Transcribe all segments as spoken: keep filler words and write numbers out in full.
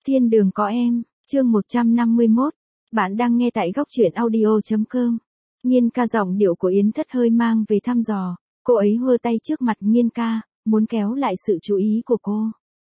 Thiên đường có em, chương một trăm năm mươi mốt. Bạn đang nghe tại góc truyện audio chấm com. Nhiên ca giọng điệu của Yến Thất hơi mang về thăm dò, cô ấy hơ tay trước mặt Nhiên ca, muốn kéo lại sự chú ý của cô.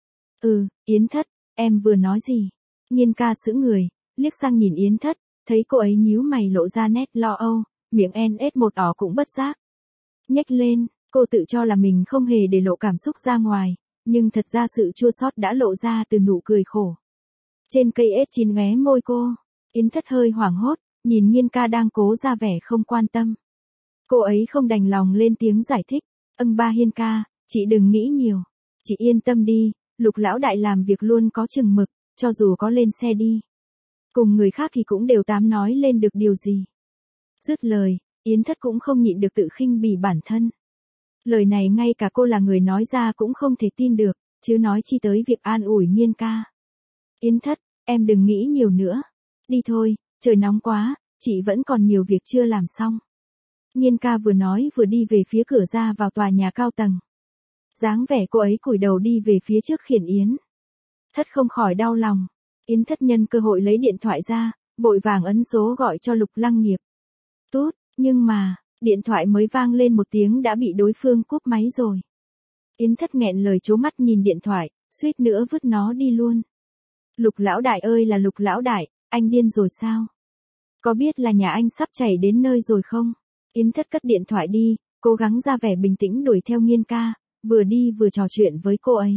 Ừ, Yến Thất, em vừa nói gì? Nhiên ca sững người, liếc sang nhìn Yến Thất, thấy cô ấy nhíu mày lộ ra nét lo âu, miệng en ết một ỏ cũng bất giác nhếch lên, cô tự cho là mình không hề để lộ cảm xúc ra ngoài, nhưng thật ra sự chua xót đã lộ ra từ nụ cười khổ. Trên cây ếch chín mé môi cô, Yến Thất hơi hoảng hốt, nhìn Nhiên ca đang cố ra vẻ không quan tâm. Cô ấy không đành lòng lên tiếng giải thích, âng ba Hiên ca, chị đừng nghĩ nhiều, chị yên tâm đi, Lục lão đại làm việc luôn có chừng mực, cho dù có lên xe đi cùng người khác thì cũng đều dám nói lên được điều gì. Dứt lời, Yến Thất cũng không nhịn được tự khinh bỉ bản thân. Lời này ngay cả cô là người nói ra cũng không thể tin được, chứ nói chi tới việc an ủi Nhiên ca. Yến Thất, em đừng nghĩ nhiều nữa. Đi thôi, trời nóng quá, chị vẫn còn nhiều việc chưa làm xong. Nhiên ca vừa nói vừa đi về phía cửa ra vào tòa nhà cao tầng. Dáng vẻ cô ấy cúi đầu đi về phía trước khiển Yến Thất không khỏi đau lòng. Yến Thất nhân cơ hội lấy điện thoại ra, vội vàng ấn số gọi cho Lục Lăng Nghiệp. Tút, nhưng mà, điện thoại mới vang lên một tiếng đã bị đối phương cúp máy rồi. Yến Thất nghẹn lời trố mắt nhìn điện thoại, suýt nữa vứt nó đi luôn. Lục lão đại ơi là Lục lão đại, anh điên rồi sao? Có biết là nhà anh sắp chảy đến nơi rồi không? Yến Thất cất điện thoại đi, cố gắng ra vẻ bình tĩnh đuổi theo Nhiên ca, vừa đi vừa trò chuyện với cô ấy.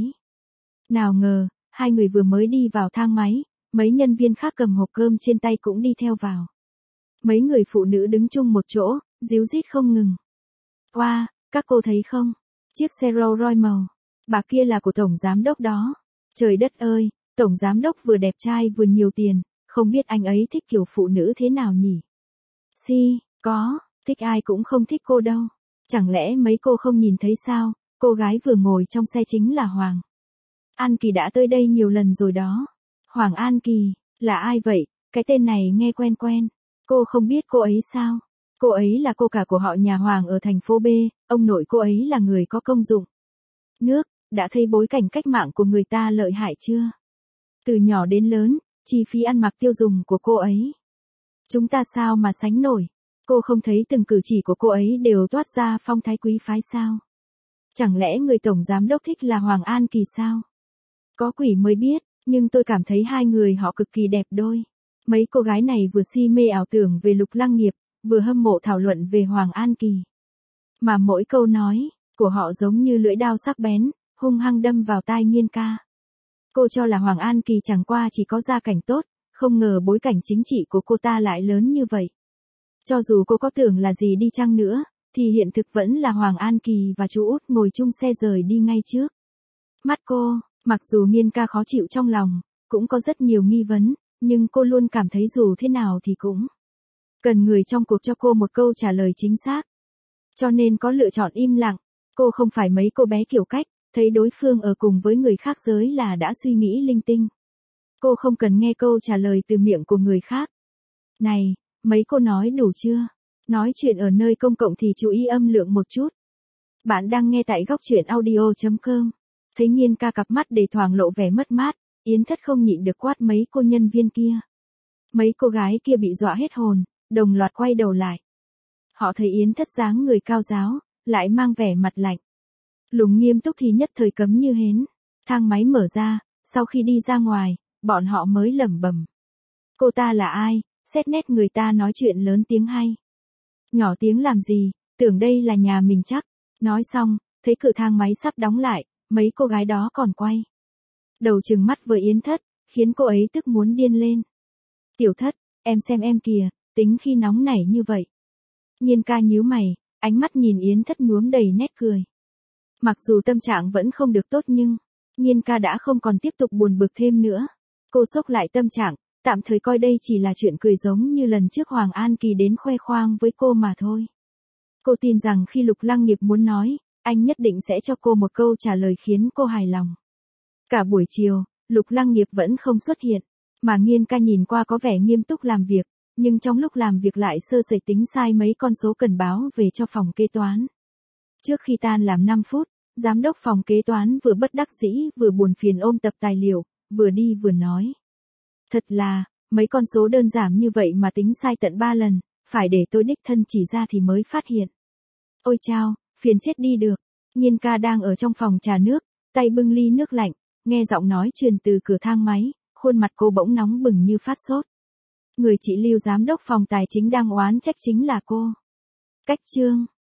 Nào ngờ, hai người vừa mới đi vào thang máy, mấy nhân viên khác cầm hộp cơm trên tay cũng đi theo vào. Mấy người phụ nữ đứng chung một chỗ, díu dít không ngừng. Wow, các cô thấy không? Chiếc xe Rolls Royce màu bạc kia là của tổng giám đốc đó. Trời đất ơi, tổng giám đốc vừa đẹp trai vừa nhiều tiền, không biết anh ấy thích kiểu phụ nữ thế nào nhỉ? Si, có, thích ai cũng không thích cô đâu. Chẳng lẽ mấy cô không nhìn thấy sao, cô gái vừa ngồi trong xe chính là Hoàng An Kỳ đã tới đây nhiều lần rồi đó. Hoàng An Kỳ, là ai vậy? Cái tên này nghe quen quen. Cô không biết cô ấy sao? Cô ấy là cô cả của họ nhà Hoàng ở thành phố B, ông nội cô ấy là người có công dụng. Nước, đã thấy bối cảnh cách mạng của người ta lợi hại chưa? Từ nhỏ đến lớn, chi phí ăn mặc tiêu dùng của cô ấy. Chúng ta sao mà sánh nổi? Cô không thấy từng cử chỉ của cô ấy đều toát ra phong thái quý phái sao? Chẳng lẽ người tổng giám đốc thích là Hoàng An Kỳ sao? Có quỷ mới biết, nhưng tôi cảm thấy hai người họ cực kỳ đẹp đôi. Mấy cô gái này vừa si mê ảo tưởng về Lục Lăng Nghiệp, vừa hâm mộ thảo luận về Hoàng An Kỳ. Mà mỗi câu nói của họ giống như lưỡi dao sắc bén, hung hăng đâm vào tai Nhiên ca. Cô cho là Hoàng An Kỳ chẳng qua chỉ có gia cảnh tốt, không ngờ bối cảnh chính trị của cô ta lại lớn như vậy. Cho dù cô có tưởng là gì đi chăng nữa, thì hiện thực vẫn là Hoàng An Kỳ và chú út ngồi chung xe rời đi ngay trước mắt cô. Mặc dù Nhiên ca khó chịu trong lòng, cũng có rất nhiều nghi vấn, nhưng cô luôn cảm thấy dù thế nào thì cũng cần người trong cuộc cho cô một câu trả lời chính xác. Cho nên có lựa chọn im lặng. Cô không phải mấy cô bé kiểu cách, thấy đối phương ở cùng với người khác giới là đã suy nghĩ linh tinh. Cô không cần nghe câu trả lời từ miệng của người khác. Này, mấy cô nói đủ chưa? Nói chuyện ở nơi công cộng thì chú ý âm lượng một chút. Bạn đang nghe tại góc truyện audio chấm com. Thấy Nhiên ca cặp mắt để thoảng lộ vẻ mất mát, Yến Thất không nhịn được quát mấy cô nhân viên kia. Mấy cô gái kia bị dọa hết hồn, đồng loạt quay đầu lại. Họ thấy Yến Thất dáng người cao ráo, lại mang vẻ mặt lạnh lùng nghiêm túc thì nhất thời cấm như hến. Thang máy mở ra, sau khi đi ra ngoài, bọn họ mới lẩm bẩm. Cô ta là ai, xét nét người ta nói chuyện lớn tiếng hay. Nhỏ tiếng làm gì, tưởng đây là nhà mình chắc. Nói xong, thấy cửa thang máy sắp đóng lại, mấy cô gái đó còn quay đầu trừng mắt với Yến Thất, khiến cô ấy tức muốn điên lên. Tiểu Thất, em xem em kìa, tính khi nóng nảy như vậy. Nhiên ca nhíu mày, ánh mắt nhìn Yến Thất nhuốm đầy nét cười. Mặc dù tâm trạng vẫn không được tốt nhưng, Nhiên ca đã không còn tiếp tục buồn bực thêm nữa. Cô xốc lại tâm trạng, tạm thời coi đây chỉ là chuyện cười giống như lần trước Hoàng An Kỳ đến khoe khoang với cô mà thôi. Cô tin rằng khi Lục Lăng Nghiệp muốn nói, anh nhất định sẽ cho cô một câu trả lời khiến cô hài lòng. Cả buổi chiều, Lục Lăng Nghiệp vẫn không xuất hiện, mà Nhiên ca nhìn qua có vẻ nghiêm túc làm việc, nhưng trong lúc làm việc lại sơ sẩy tính sai mấy con số cần báo về cho phòng kế toán. Trước khi tan làm năm phút, giám đốc phòng kế toán vừa bất đắc dĩ vừa buồn phiền ôm tập tài liệu, vừa đi vừa nói. Thật là, mấy con số đơn giản như vậy mà tính sai tận ba lần, phải để tôi đích thân chỉ ra thì mới phát hiện. Ôi chao, phiền chết đi được. Nhiên ca đang ở trong phòng trà nước, tay bưng ly nước lạnh, nghe giọng nói truyền từ cửa thang máy, khuôn mặt cô bỗng nóng bừng như phát sốt. Người chị Lưu giám đốc phòng tài chính đang oán trách chính là cô. Cách chương